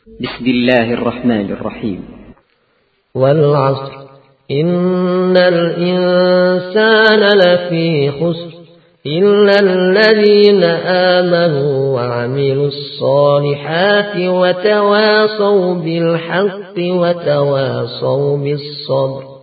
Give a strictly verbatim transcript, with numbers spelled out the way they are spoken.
بسم الله الرحمن الرحيم. والعصر إن الإنسان لفي خسر إلا الذين آمنوا وعملوا الصالحات وتواصوا بالحق وتواصوا بالصبر.